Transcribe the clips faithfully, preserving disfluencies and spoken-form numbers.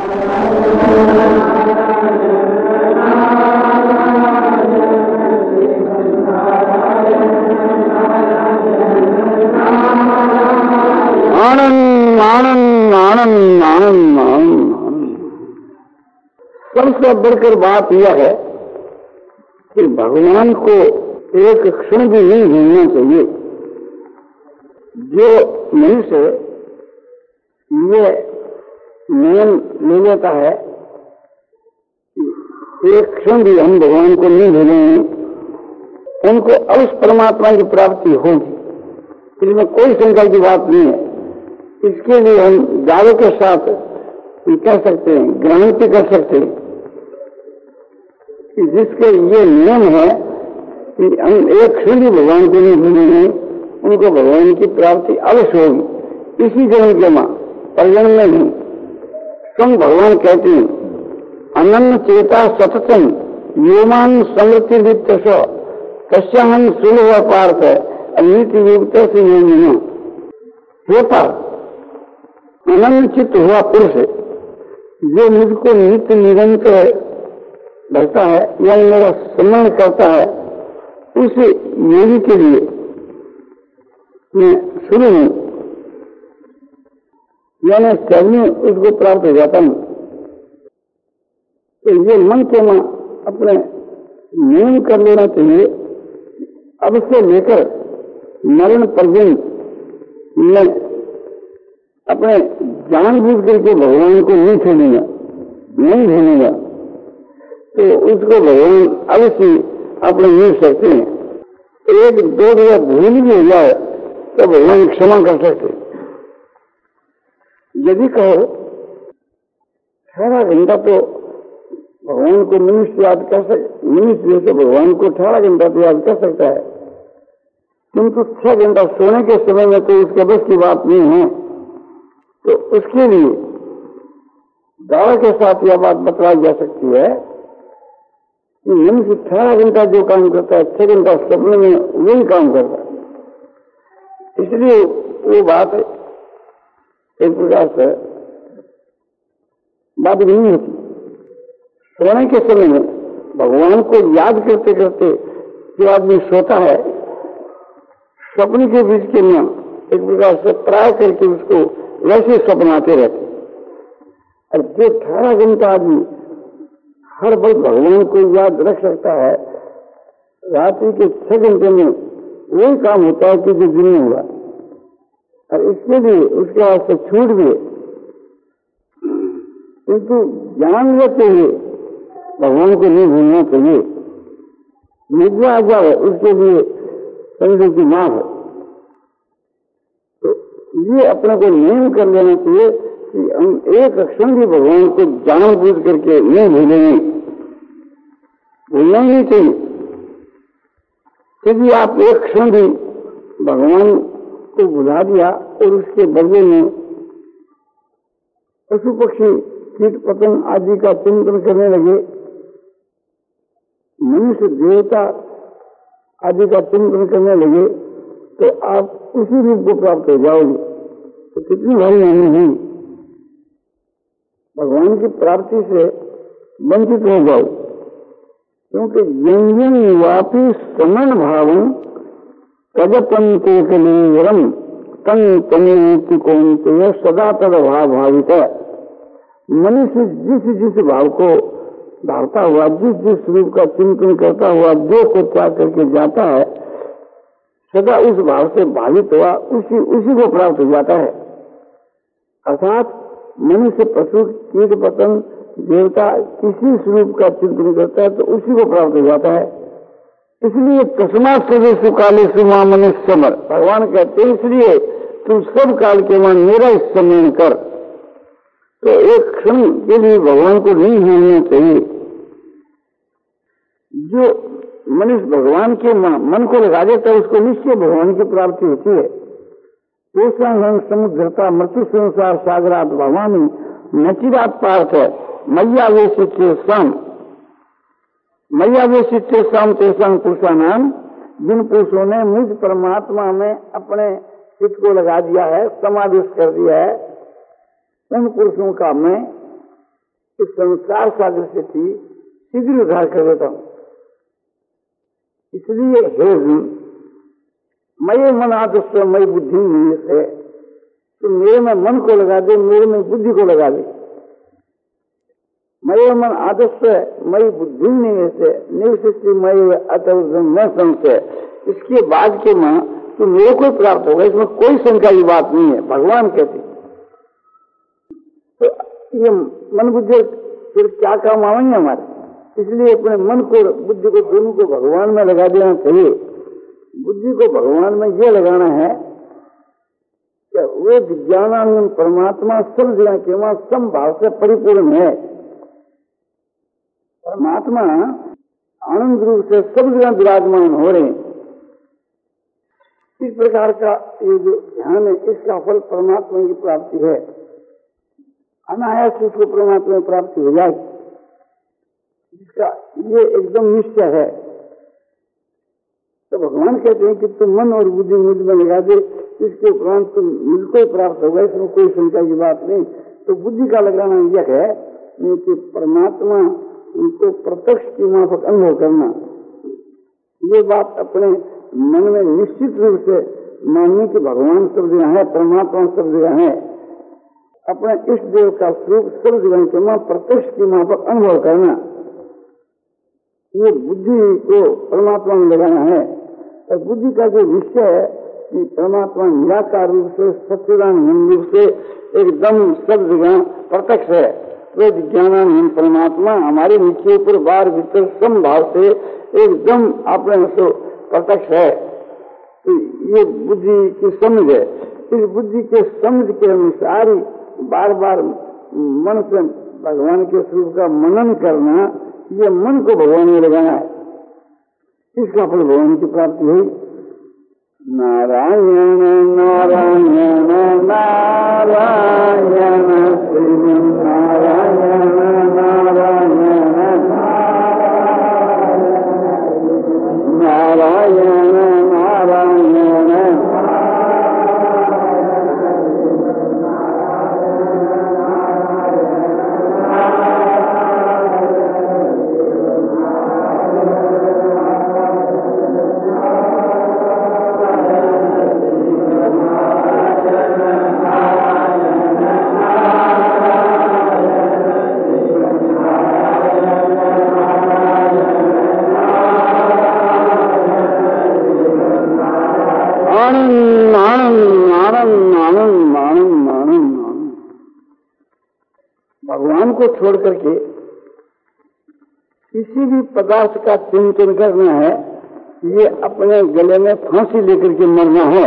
आनंद आनंद आनंद आनंद आनंद। सबसे बढ़कर बात यह है कि भगवान को एक क्षण भी नहीं भूलना चाहिए। जो मनुष्य ये नियम ले लेता है एक क्षण भी हम भगवान को नहीं भूलेंगे, उनको अवश्य परमात्मा की प्राप्ति होगी, इसमें कोई शंका की बात नहीं है। इसके लिए हम दावे के साथ कह सकते हैं, गारंटी कर सकते हैं कि जिसके ये नियम है कि हम एक क्षण भी भगवान को नहीं भूलेंगे, उनको भगवान की प्राप्ति अवश्य होगी, इसी जन्म के मां परजन्म में नहीं। तुम भगवान कहते हैं अनन्य चेता सततम योमान समृद्धि लिप्त कश्याहन सुलभ पार्थ अनिति युक्त से होता अनन्य चित्त हुआ पुरुष जो मुझको नित्य निरंतर भरता है या मेरा स्मरण करता है, उस योगी के लिए मैं शुरू हूं, यानी सभी उसको प्राप्त हो जाता हूं। तो ये मन के मां अपने नियम कर लेना चाहिए। अब से लेकर मरण पर्यंत मैं अपने जानबूझ करके भगवान को नहीं छोड़ूंगा, नहीं भूलूंगा, तो उसको भगवान अवश्य अपने मिल सकते हैं। एक दो जगह भूल भी हो जाए तो भगवान क्षमा कर सकते। यदि कहो अठारह घंटा तो भगवान को मनुष्य याद कर सकते, मनुष्य तो भगवान को अठारह घंटा तो याद कर सकता है, किंतु छह घंटा सोने के समय में तो उसके बस की बात नहीं है। तो उसके लिए दावा के साथ यह बात बतलाई जा सकती है कि मनुष्य अठारह घंटा जो काम करता है, छह घंटा सपने में वही काम करता है। इसलिए वो बात एक प्रकार से बात नहीं होती। सोने के समय में भगवान को याद करते करते जो आदमी सोता है, स्वप्न के बीच के नियम एक प्रकार से प्राय करके उसको वैसे स्वप्न आते रहते। और जो अठारह घंटा आदमी हर वक्त भगवान को याद रख सकता है, रात्रि के छह घंटे में वही काम होता है कि जो दिन में हुआ, और इसके लिए उसके वास्ते छूट भी, किंतु जान लेते हुए भगवान को नहीं भूलना चाहिए। निद्रा आ जाए उसके लिए समझो की मां है। तो ये अपने को नियम कर लेना चाहिए कि हम एक क्षण भी भगवान को जानबूझ करके नहीं भूलेंगे, भूलना ही नहीं चाहिए। क्योंकि आप एक क्षण भी भगवान को भुला दिया और उसके बदले में पशु पक्षी कीट पतंग आदि का चिंतन करने लगे, मनुष्य देवता आदि का चिंतन करने लगे, तो आप उसी रूप को प्राप्त हो जाओगे। तो कितनी भारी हानि हुई, भगवान की प्राप्ति से वंचित हो जाओ। क्योंकि यंजन वापी समन भावम तदपंते कलेवरम तन तमेति कौन्तेय सदा तद भाव भावित। मनुष्य जिस जिस भाव को धारता हुआ, जिस जिस रूप का चिंतन करता हुआ जो को त्याग करके जाता है, सदा उस भाव से भावित हुआ उसी उसी को प्राप्त हो जाता है। अर्थात मनुष्य पशु कीट पतंग देवता किसी स्वरूप का चिंतन करता है तो उसी को प्राप्त हो जाता है। इसलिए तस्मात् सर्वेषु कालेषु मां मनुष्य स्मर, भगवान कहते हैं इसलिए तू सब काल के मान मेरा स्मरण कर। तो एक क्षण के लिए भगवान को नहीं भूलना चाहिए। जो मनुष्य भगवान के मन को लगा देता है उसको निश्चय भगवान की प्राप्ति होती है। कोशांग समुद्रता मृत्यु संसार सागरात भवानी नचिरात पार्थ मैया वेशित्य शाम, मैया वेशित्य शाम तेसांग पुरुषा नाम, जिन पुरुषों ने मुझ परमात्मा में अपने चित्त को लगा दिया है, समावेश कर दिया है, उन पुरुषों का मैं इस संसार सागर से थी शीघ्र उद्धार कर देता हूं। इसलिए हे अर्जुन, मये मन आदर्श मई बुद्धि निवेश है, तो मेरे में मन को लगा दे, मेरे में बुद्धि को लगा दे। मये मन आदर्श मई बुद्धि निवेश है, निवेश मय अतः न संशय। इसके बाद के मां तो मेरे को प्राप्त होगा, इसमें कोई शंका की बात नहीं है, भगवान कहते। तो ये मन बुद्धि फिर क्या काम आएंगे हमारे, इसलिए अपने मन को बुद्धि को दोनों को भगवान में लगा देना चाहिए। बुद्धि को भगवान में ये लगाना है कि वो विज्ञानानंद परमात्मा सब जगह के वहां समभाव से परिपूर्ण है। परमात्मा आनंद रूप से सब जगह विराजमान हो रहे हैं। इस प्रकार का ये जो ध्यान है, इसका फल परमात्मा की प्राप्ति है। अनायास उसको परमात्मा की प्राप्ति हो जाएगी, इसका ये एकदम निश्चय है। तो भगवान कहते हैं कि तुम मन और बुद्धि मुझ में लगा दे, इसके उपरांत तुम मुझको ही प्राप्त होगा, इसमें कोई शंका की बात नहीं। तो बुद्धि का लगाना यह है कि परमात्मा उनको प्रत्यक्ष की माफक अनुभव करना, ये बात अपने मन में निश्चित रूप से मानने की भगवान सब जगह है, परमात्मा सब जगह है। अपने इष्ट देव का स्वरूप सब जगह के मां प्रत्यक्ष की माफक अनुभव करना, ये बुद्धि को परमात्मा में लगाना है। और बुद्धि का जो निश्चय है कि परमात्मा निराकार रूप से सच्चिदानंद रूप से एकदम सब जगह प्रत्यक्ष है, वो विज्ञानानंद परमात्मा हमारे नीचे ऊपर बाहर भीतर समभाव से एकदम अपने से प्रत्यक्ष है। तो ये बुद्धि की समझ है। इस बुद्धि के समझ के अनुसार ही बार बार मन से भगवान के स्वरूप का मनन करना, ये मन को भगवान में लगाना है, इसका फल भगवान की प्राप्ति हुई। नारायण नारायण नारायण श्री नारायण नारायण नारायण नारायण भगवान को छोड़ करके किसी भी पदार्थ का चिंतन करना है, ये अपने गले में फांसी लेकर के मरना है।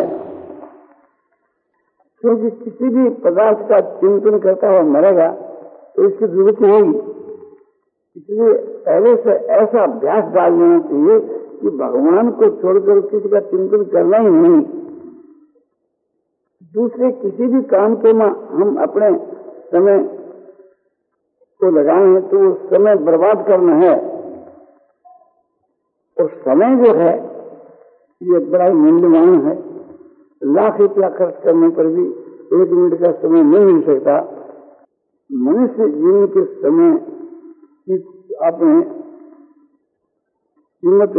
क्योंकि किसी भी पदार्थ का चिंतन करता हुआ मरेगा तो इसकी जरूरत होगी। इसलिए पहले से ऐसा अभ्यास डाल लेना चाहिए कि भगवान को छोड़कर किसी का चिंतन करना ही नहीं। दूसरे किसी भी काम के में हम अपने समय को लगाए हैं तो वो समय बर्बाद करना है। और समय जो है ये बड़ा मूल्यवान है। लाख रुपया खर्च करने पर भी एक मिनट का समय नहीं मिल सकता। मनुष्य जीवन के समय की आपने कीमत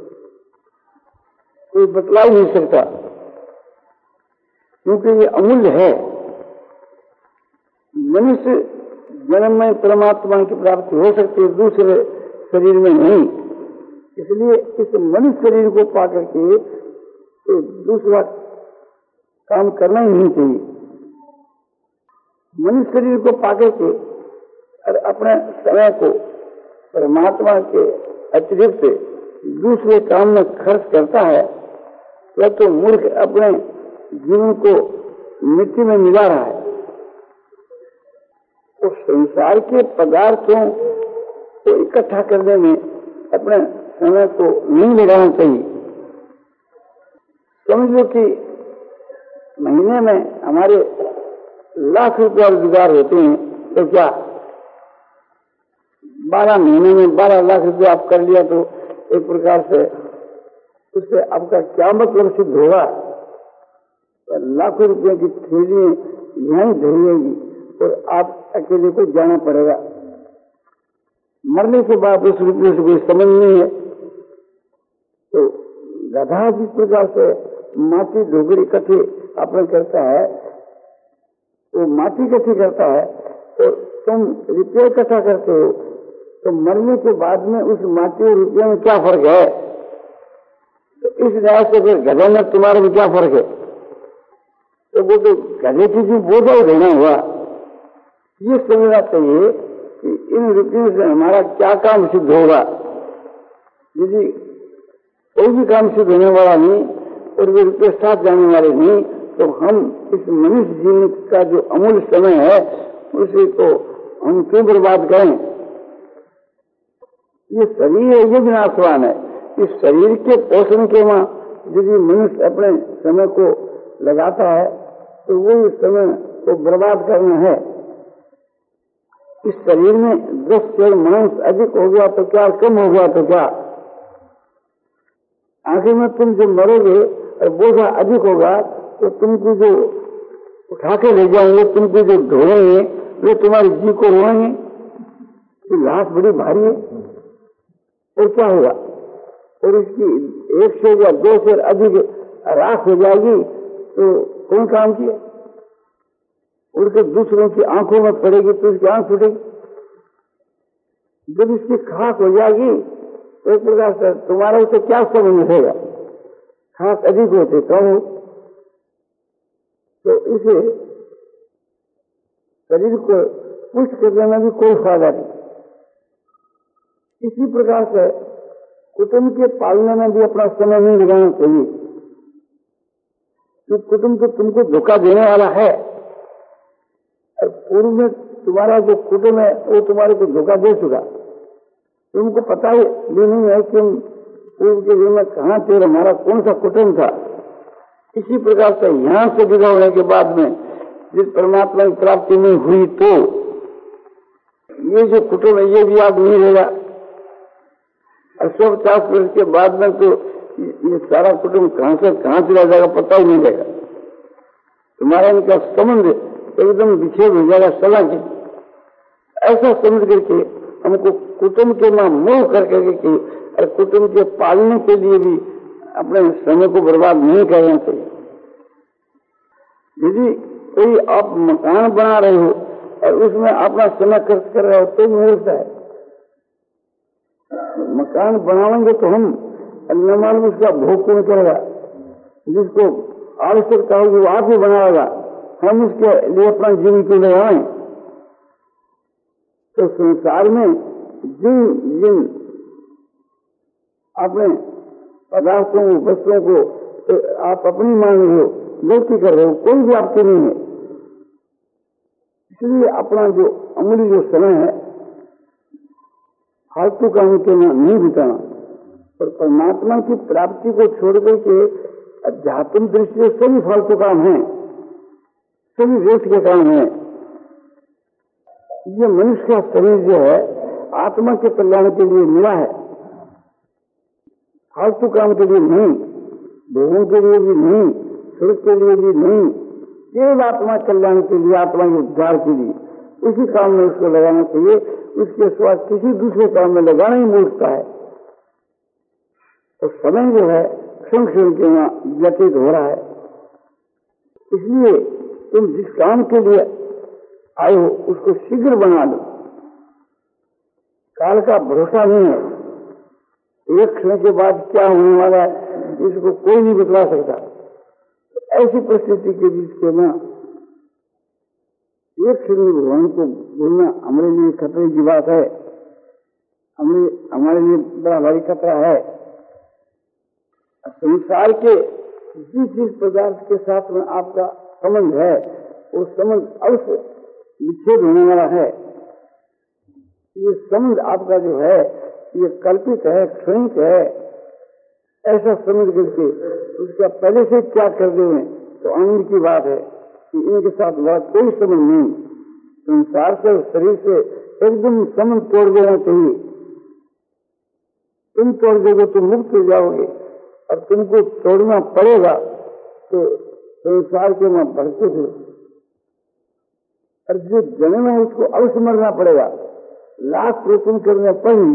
कोई बतला ही नहीं सकता, क्योंकि ये अमूल्य है। मनुष्य जन्म में परमात्मा की प्राप्ति हो सकती है, दूसरे शरीर में नहीं। इसलिए इस मनुष्य शरीर को पाकर के तो दूसरा काम करना ही नहीं चाहिए। मनुष्य शरीर को पाकर के और अपने समय को परमात्मा के अतिरिक्त दूसरे काम में खर्च करता है, वह तो मूर्ख अपने जीवन को मिट्टी में मिला रहा है। तो संसार के पदार्थों को इकट्ठा करने में अपने समय को नहीं लगाना चाहिए। समझ लो कि महीने में हमारे लाख रुपया रोजगार होते हैं, तो क्या बारह महीने में बारह लाख रुपया आप कर लिया तो एक प्रकार से उससे आपका क्या मतलब सिद्ध होगा? लाखों रुपये की थैली यहीं धरी होगी और आप अकेले को जाना पड़ेगा। मरने के बाद उस रुपये से कोई समझ नहीं है। तो गधा जिस प्रकार से माटी ढोकरी इकट्ठी अपने करता है, वो माटी इकट्ठी करता है, तो तुम रुपये इकट्ठा करते हो, तो मरने के बाद में उस माटी और रुपये में क्या फर्क है? तो इस न्याय से फिर गधे में तुम्हारे में क्या फर्क है? तो वो तो गधे की जो बोझा ही रहना हुआ। ये समझना चाहिए कि इन रुपयों से हमारा क्या काम सिद्ध होगा। यदि कोई भी काम सिद्ध होने वाला नहीं और वे रुपये साथ जाने वाले नहीं, तो हम इस मनुष्य जीवन का जो अमूल्य समय है उसे तो हम क्यों बर्बाद करें? ये शरीर है, ये विनाशवान है। इस शरीर के पोषण के वहां यदि मनुष्य अपने समय को लगाता है तो वो इस समय को बर्बाद करना है। इस शरीर में दस शेर मांस अधिक हो गया तो क्या, कम हो गया तो क्या, आखिर में तुम जो मरोगे और बोझा अधिक होगा तो तुमको जो उठा के ले जाएंगे, तुमको जो ढोएंगे वे तुम्हारी जी को रोएंगे कि लाश बड़ी भारी है, और क्या होगा? और इसकी एक से या दो से अधिक राख हो जाएगी तो कौन काम किया? उनके दूसरों की आंखों में पड़ेगी तो उसकी आंख फूटेगी। जब इसकी खाक हो जाएगी तो एक प्रकार से तुम्हारा उसे क्या समझ रहेगा? खाक अधिक होते कम हो, तो इसे शरीर को पुष्ट करने में भी कोई फायदा नहीं। इसी प्रकार से कुटुंब के पालने में भी अपना समय नहीं लगाना चाहिए, कि कुटुंब तो तुमको धोखा देने वाला है और पूर्व में तुम्हारा जो कुटुंब है वो तुम्हारे को धोखा दे चुका। तुमको पता ही भी नहीं है कि पूर्व के जीवन में कहाँ थे, हमारा कौन सा कुटुंब था। इसी प्रकार से यहाँ से विदा होने के बाद में जिस परमात्मा की प्राप्ति नहीं हुई तो ये जो कुटुंब है ये भी याद नहीं रहेगा। और सौ पचास वर्ष के बाद में तो ये सारा कुटुंब कहां से कहां चला जाएगा पता ही नहीं रहेगा। तुम्हारा इनका संबंध एकदम विच्छेद हो जाएगा सला के। ऐसा समझ करके हमको कुटुंब के मां मोह करके कि और कुटुंब के पालने के लिए भी अपने समय को बर्बाद नहीं करना चाहिए। यदि कोई आप मकान बना रहे हो और उसमें अपना समय खर्च कर रहे हो तो मूर्खता है। मकान बनाएंगे तो हम न मालूम उसका भोग कौन करेगा, जिसको आवश्यकता होगी वो आप ही बनाएगा, हम उसके लिए अपना जीवन क्यों लगाएं? तो संसार में जिन जिन अपने पदार्थों को वस्तुओं को तो आप अपनी मान रहे हो, गलती कर रहे हो, कोई भी आपके नहीं है। इसलिए अपना जो अमूल्य जो समय है फालतू काम के नहीं बिताना और परमात्मा की प्राप्ति को छोड़ करके अध्यात्म दृष्टि से सभी फालतू काम हैं, सभी वेस्ट के काम हैं। ये मनुष्य का शरीर जो है आत्मा के कल्याण के लिए मिला है, फालतू काम के लिए नहीं, भोगों के लिए भी नहीं, सुख के लिए भी नहीं, केवल आत्मा कल्याण के लिए, आत्मा के उद्धार के लिए उसी काम में उसको लगाना चाहिए। उसके सिवा किसी दूसरे काम में लगाना ही मूर्खता है। तो समय जो है क्षण क्षण के वहां व्यतीत हो रहा है। इसलिए तुम जिस काम के लिए आए हो उसको शीघ्र बना लो। काल का भरोसा नहीं है, एक क्षण के बाद क्या होने वाला है इसको कोई नहीं बतला सकता। तो ऐसी परिस्थिति के बीच के वहां एक क्षण भगवान को बोलना हमारे लिए खतरे की बात है, हमें हमारे लिए बड़ा भारी खतरा है। संसार के जिस जिस पदार्थ के साथ में आपका संबंध है वो संबंध अवश्य विच्छेद होने वाला है। ये संबंध आपका जो है ये कल्पित है, क्षणिक है, ऐसा समझ करके उसका पहले से त्याग कर दें तो आनंद की बात है कि इनके साथ बड़ा कोई संबंध नहीं। संसार से शरीर से एकदम संबंध तोड़ देना चाहिए। तुम तोड़ दोगे तो मुक्त हो जाओगे और तुमको तोड़ना पड़ेगा तो संसार के में बढ़ते थे और जो जन्म है उसको अवश्य मरना पड़ेगा। लाख प्रयत्न करने पर ही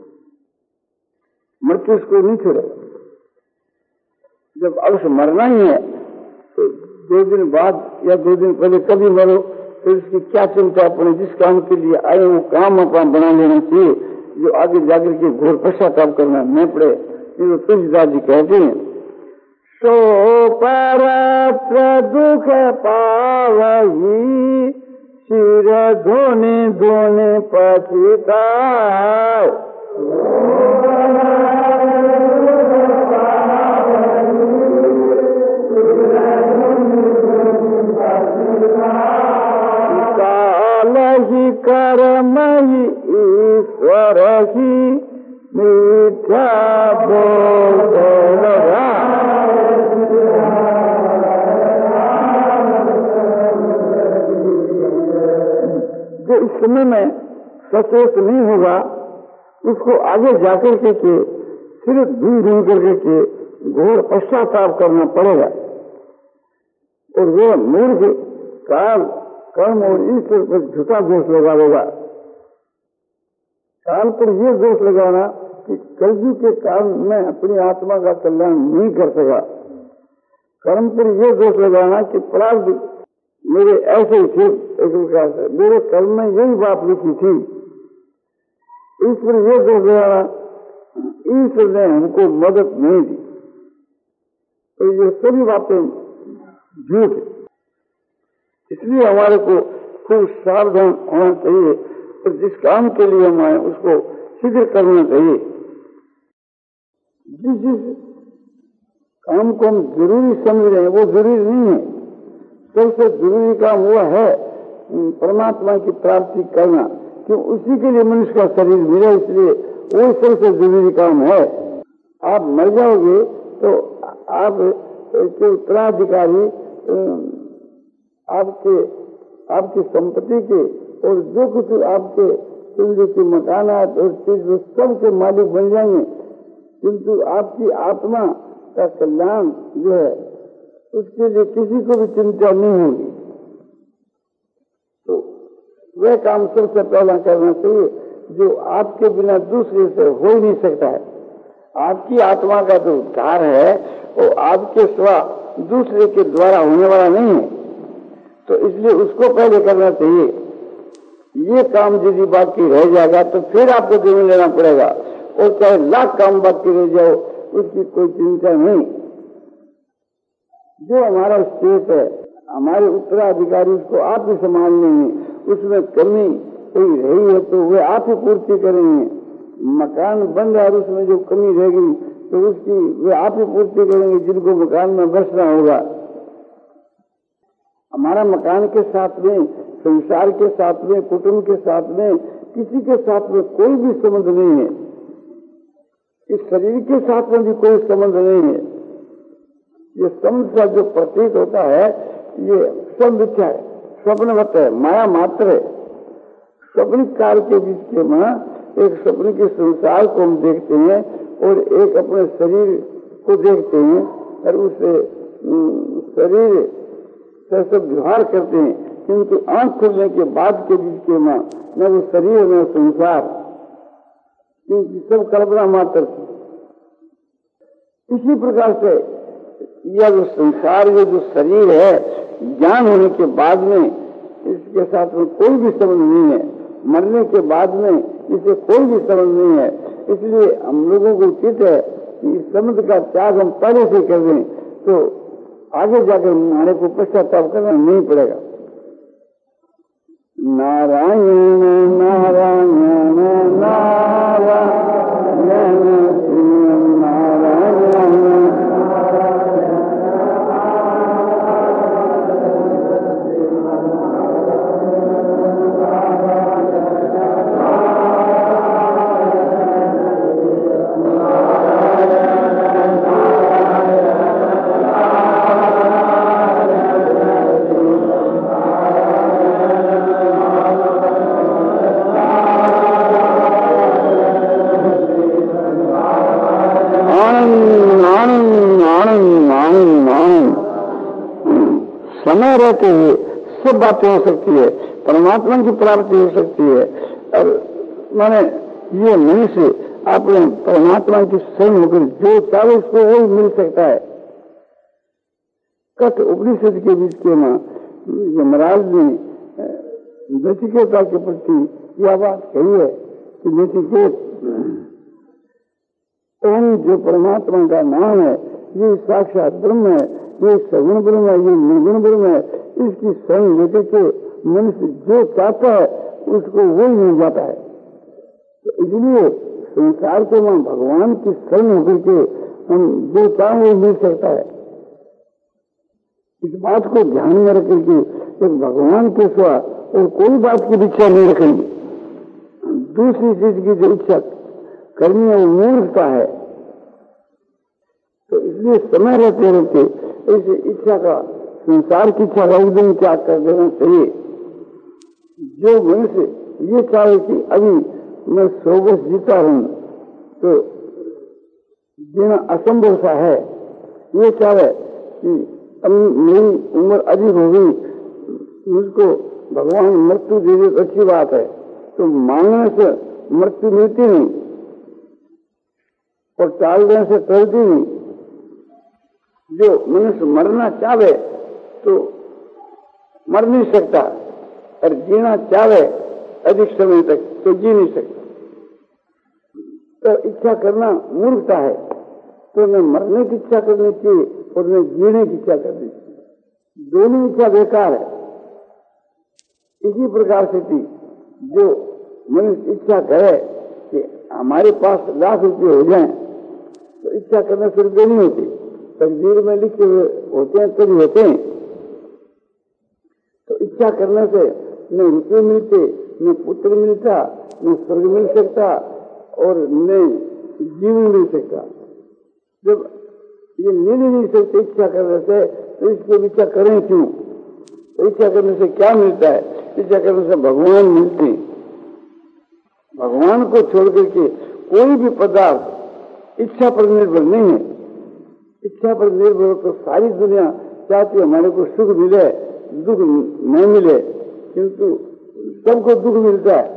मृत्यु उसको नहीं छोड़ेगा। जब अवश्य मरना ही है तो दो दिन बाद या दो दिन पहले कभी मरो तो इसकी क्या चिंता। अपने जिस काम के लिए आए वो काम अपना बना लेना चाहिए, जो आगे जाकर के घोर पश्चाताप करना न पड़े। ये तुलसीदास जी कहते हैं, सो परत्र दुख पावही सिर धोने धोने पछताए। काल ही कर्म ही ईश्वर ही मीठा बोल लगा। जो इस समय में सचेत नहीं होगा उसको आगे जाकर के, के सिर्फ धूम धूम करके के घोर पश्चाताप करना पड़ेगा। और वो मूर्ख काल कर्म और ईश्वर पर झूठा दोष लगा देगा। काल पर ये दोष लगाना कि कलयुग के काल में अपनी आत्मा का कल्याण नहीं कर सका। कर्म पर ये दोष लगाना कि प्रारब्ध मेरे ऐसे ही थे, एक प्रकार से मेरे कर्म में यही बात लिखी थी। ईश्वर ये दोष लगाना ईश्वर ने हमको मदद नहीं दी। तो ये सभी बातें झूठ है। इसलिए हमारे को खूब सावधान होना चाहिए और जिस काम के लिए हम आए उसको शीघ्र करना चाहिए। जिस जिस काम को हम जरूरी समझ रहे हैं वो जरूरी नहीं है। सबसे जरूरी काम वो है परमात्मा की प्राप्ति करना, क्यों उसी के लिए मनुष्य का शरीर मिला, इसलिए वो सबसे जरूरी काम है। आप मर जाओगे तो आप के उत्तराधिकारी आपके आपकी संपत्ति के और जो कुछ आपके पिंड के मकानात और चीज सब के मालिक बन जाएंगे, किंतु आपकी आत्मा का कल्याण जो है उसके लिए किसी को भी चिंता नहीं होगी। तो वह काम सबसे पहला करना चाहिए जो आपके बिना दूसरे से हो ही नहीं सकता है। आपकी आत्मा का जो उद्धार है वो आपके सिवा दूसरे के द्वारा होने वाला नहीं है। तो इसलिए उसको पहले करना चाहिए। ये काम यदि बाकी रह जाएगा तो फिर आपको जमीन लेना पड़ेगा, और चाहे लाख काम बाकी रह जाओ उसकी कोई चिंता नहीं। जो हमारा स्टेट है, हमारे उत्तराधिकारी, उसको आप ही संभाल लेंगे। उसमें कमी कोई रही है तो वे आप ही पूर्ति करेंगे। मकान बन रहा है उसमें जो कमी रहेगी तो उसकी वे आप ही पूर्ति करेंगे जिनको मकान में बसना होगा। हमारा मकान के साथ में, संसार के साथ में, कुटुंब के साथ में, किसी के साथ में कोई भी संबंध नहीं है। इस शरीर के साथ में भी कोई संबंध नहीं है। ये संबंध का जो प्रतीत होता है ये सब मिथ्या है, स्वप्नवत है, माया मात्र है। स्वप्न काल के बीच के में एक स्वप्न के संसार को हम देखते हैं और एक अपने शरीर को देखते हैं और उसे शरीर से सब व्यवहार करते हैं, किंतु आंख खुलने के बाद के बीच के में न वो शरीर न संसार, क्योंकि सब कल्पना मात्र थी। इसी प्रकार से यह जो संसार, ये जो शरीर है, ज्ञान होने के बाद में इसके साथ में कोई भी संबंध नहीं है। मरने के बाद में इसे कोई भी संबंध नहीं है। इसलिए हम लोगों को उचित है कि इस संबंध का त्याग हम पहले से कर दें तो आगे जाकर हमारे को पश्चाताप करना नहीं पड़ेगा। नारायण नारायण नारायण समय रहते हुए सब बातें हो सकती है, परमात्मा की प्राप्ति हो सकती है। और माने ये मनुष्य अपने परमात्मा की शरण होकर जो चाहे उसको वही मिल सकता है। कठ उपनिषद के बीच के मां यमराज ने नचिकेता के प्रति यह बात कही है कि नचिकेत, ओम जो परमात्मा का नाम है, ये साक्षात ब्रह्म है, ये सगुण ब्रह्म है, ये निर्गुण ब्रह्म है। इसकी शरण लेकर के मनुष्य जो चाहता है उसको वही मिल जाता है। तो इसलिए संसार के वहां भगवान की शरण होकर के हम जो चाहें वो मिल सकता है। इस बात को ध्यान में रख करके एक भगवान के सिवा और कोई बात की इच्छा नहीं रखेंगे। दूसरी चीज की जो इच्छा करनी है वो मूर्खता है। तो इसलिए समय रहते रहते इस इच्छा का, संसार की इच्छा का उद्यम त्याग कर देना चाहिए। जो मनुष्य ये चाहे कि अभी मैं सौ वर्ष जीता रहूं तो जीना असंभव सा है, ये चाहे कि अब मेरी उम्र अधिक हो गई, मुझको भगवान मृत्यु दे दे तो अच्छी बात है, तो मांगने से मृत्यु मिलती नहीं और टाल देने से टलती नहीं। जो मनुष्य मरना चाहे तो मर नहीं सकता और जीना चाहे अधिक समय तक तो जी नहीं सकता। तो इच्छा करना मूर्खता है। तो न मरने की इच्छा करनी चाहिए और न जीने की इच्छा करनी चाहिए। दोनों इच्छा बेकार है। इसी प्रकार से थी जो मनुष्य इच्छा करे कि हमारे पास लाख रुपये हो जाएं, तो इच्छा करने से रुपये नहीं होती, तकदीर में लिखे हुए होते हैं तभी होते हैं। तो इच्छा करने से न रुपये मिलते, न पुत्र मिलता, न स्वर्ग मिल सकता और न जीवन मिल सकता। जब ये मिल ही नहीं सकते इच्छा करने से, तो इसको इच्छा करें क्यों? तो इच्छा करने से क्या मिलता है? इच्छा करने से भगवान मिलते हैं। भगवान को छोड़ करके कोई भी पदार्थ इच्छा पर निर्भर नहीं है। इच्छा पर निर्भर हो तो सारी दुनिया चाहती है हमारे को सुख मिले, दुख नहीं मिले, किंतु सबको दुख मिलता है।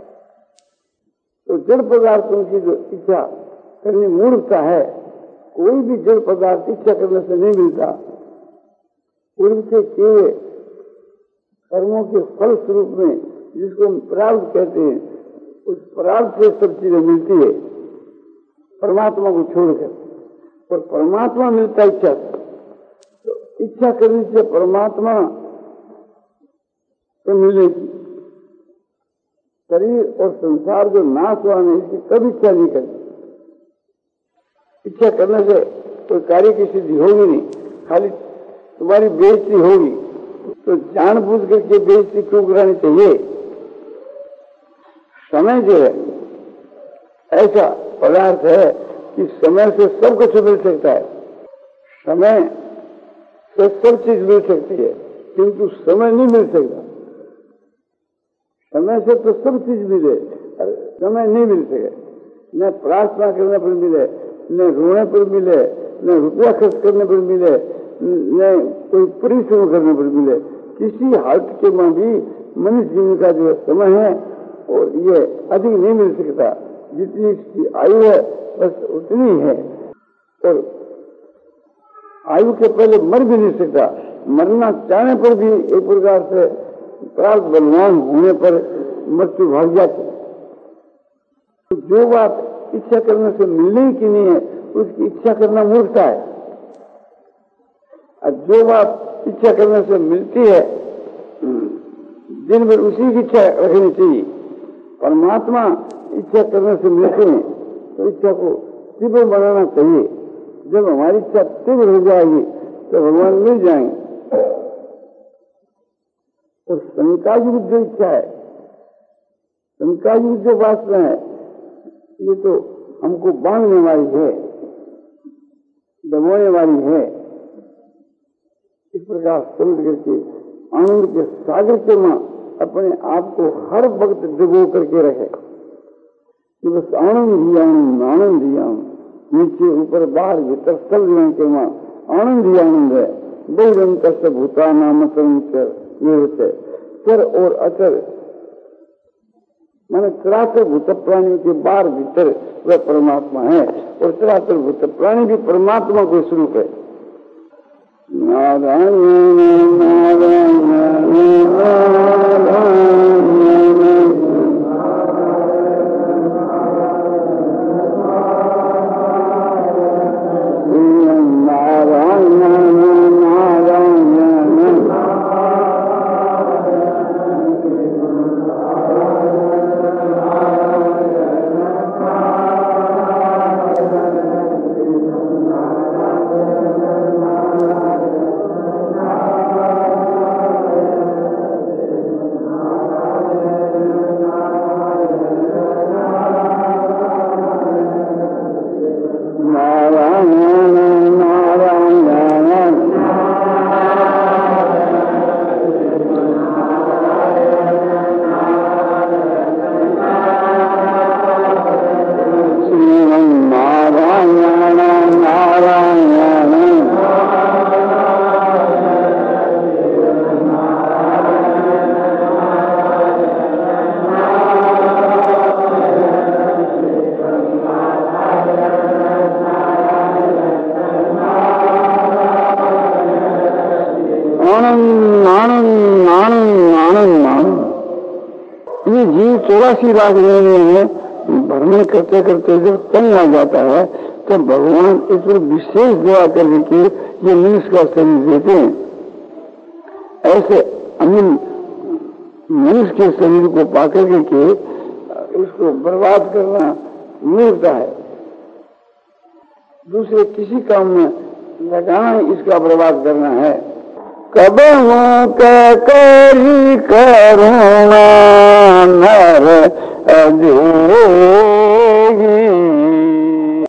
तो जड़ पदार्थों की जो इच्छा करनी मूर्खता है। कोई भी जड़ पदार्थ इच्छा करने से नहीं मिलता। पूर्व के किए कर्मों के फल स्वरूप में जिसको हम प्रारब्ध कहते हैं, उस प्रारब्ध से सब चीजें मिलती है परमात्मा को छोड़कर। और परमात्मा मिलता है इच्छा से। तो इच्छा करने से परमात्मा तो मिलेगी। शरीर और संसार जो नाश हुआ है इसकी कभी इच्छा नहीं करती। इच्छा करने से कोई कार्य की सिद्धि होगी नहीं, खाली तुम्हारी बेइज्जती होगी। तो जानबूझ करके बेइज्जती क्यों करानी चाहिए? समय जो है ऐसा पदार्थ है कि समय से सब कुछ मिल सकता है। समय से सब चीज मिल सकती है, किंतु समय नहीं मिल सकता। समय से तो सब चीज मिले, समय नहीं मिल सके। न प्रार्थना करने पर मिले, न रोने पर मिले, न रुपया खर्च करने पर मिले, न कोई परिश्रम करने पर मिले। किसी हालत के में भी मनुष्य जीवन का जो समय है और ये अधिक नहीं मिल सकता। जितनी इसकी आयु है बस उतनी है। और आयु के पहले मर भी नहीं सकता। मरना चाहने पर भी एक प्रकार से प्रारब्ध बलवान होने पर मृत्यु भाग जाती है। तो जो बात इच्छा करने से मिलने की नहीं है उसकी इच्छा करना मूर्खता है। और जो बात इच्छा करने से मिलती है दिन भर उसी की इच्छा रखनी चाहिए। परमात्मा इच्छा करने से मिलते हैं तो इच्छा को तीव्र बनाना चाहिए। जब हमारी इच्छा तीव्र हो जाएगी तो भगवान मिल जाएंगे। और शंकायुक्त जो इच्छा है, शंकायुक्त जो वासना है, ये तो हमको बांधने वाली है, दबाने वाली है। इस प्रकार समझ करके आनंद के सागर के मां अपने आप को हर वक्त डुबो करके रखे कि बस आनंद ही आनंद, आनंद ही आनंद, नीचे ऊपर बाहर भीतर सब जगह के मां आनंद ही आनंद है। बहुरंत से भूता नाम चर और अचर मैंने चराचर भूत प्राणी के बाहर भीतर वह परमात्मा है, और चराचर भूत प्राणी भी परमात्मा को स्वरूप है। नारायण नारायण चौरासी लाख में भ्रमण करते करते जब तंग आ जाता है तो भगवान इस पर विशेष दया करने के ये मनुष्य का शरीर देते हैं। ऐसे अमीन मनुष्य के शरीर को पाकर के इसको बर्बाद करना मूर्खता है। दूसरे किसी काम में लगाना इसका बर्बाद करना है। कबहू करी करुणा नर अधूरा